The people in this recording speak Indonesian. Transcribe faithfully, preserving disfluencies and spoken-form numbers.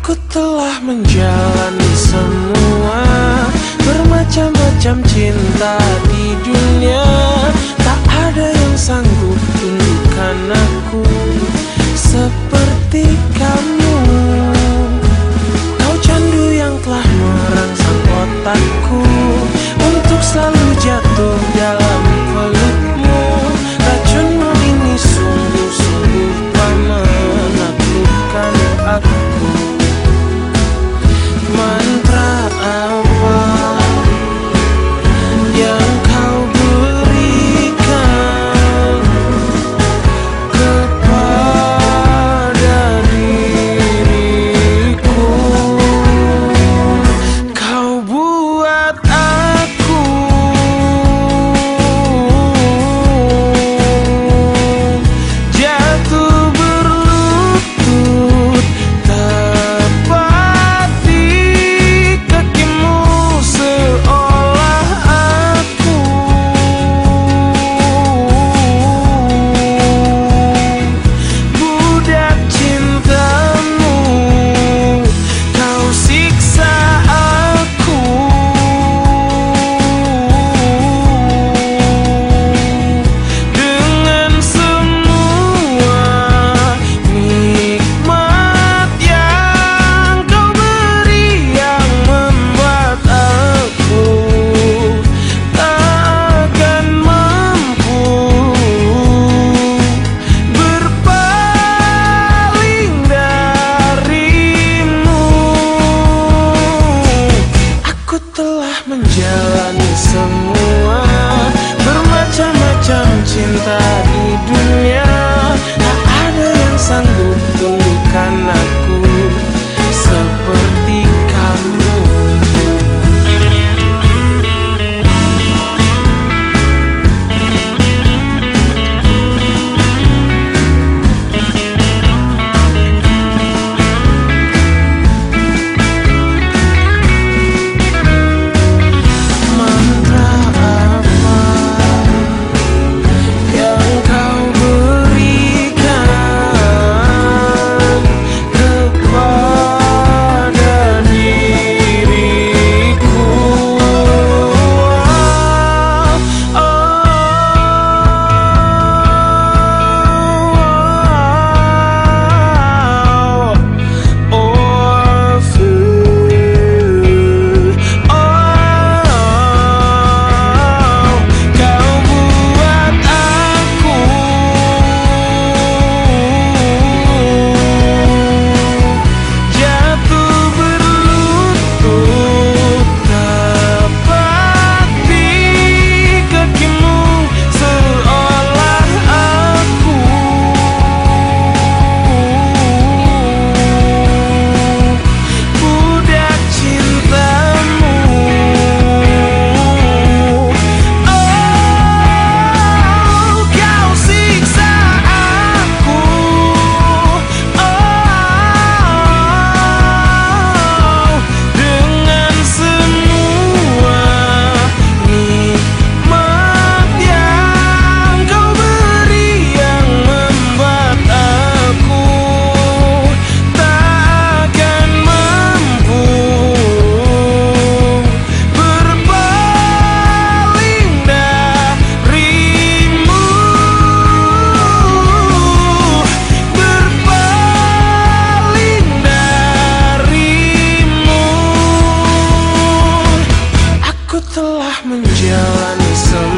Aku telah menjalani semua bermacam-macam cinta di dunia. Tak ada yang sanggup tundukkan aku seperti kamu. Kau candu yang telah merangsang otakku untuk selalu jatuh dalam pelukmu. Racunmu ini sungguh-sungguh telah menaklukkan aku. Mantra apa yang kau berikan kepada diriku? Kau buat aku jatuh berlutut tepat di kakimu, seolah aku budak cintamu. Kau siksa aku dengan semua nikmat yang kau beri, yang membuat aku tak akan mampu berpaling darimu. Aku telah menjalani semua bermacam-macam cinta di dunia. Tak ada yang sanggup tundukkan aku seperti kamu. Mantra apa yang kau berikan kepada diriku? Oh, oh, oh, kau buat aku jatuh berlutut tepat di kakimu, seolah aku budak cintamu. Oh, kau siksa aku. Oh, dengan semua nikmat yang kau beri, yang membuat aku tak akan mampu berpaling darimu. Berpaling darimu. Aku telah menjalani semua